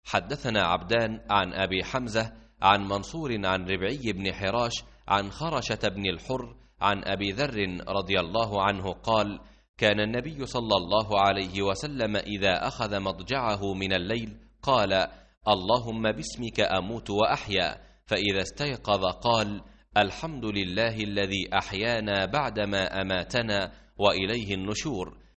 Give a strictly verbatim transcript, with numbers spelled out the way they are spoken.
حدثنا عبدان عن أبي حمزة عن منصور عن ربعي بن حراش عن خرشة بن الحر عن أبي ذر رضي الله عنه قال: كان النبي صلى الله عليه وسلم إذا أخذ مضجعه من الليل قال: اللهم باسمك أموت وأحيا، فإذا استيقظ قال: الحمد لله الذي أحيانا بعدما أماتنا وإليه النشور.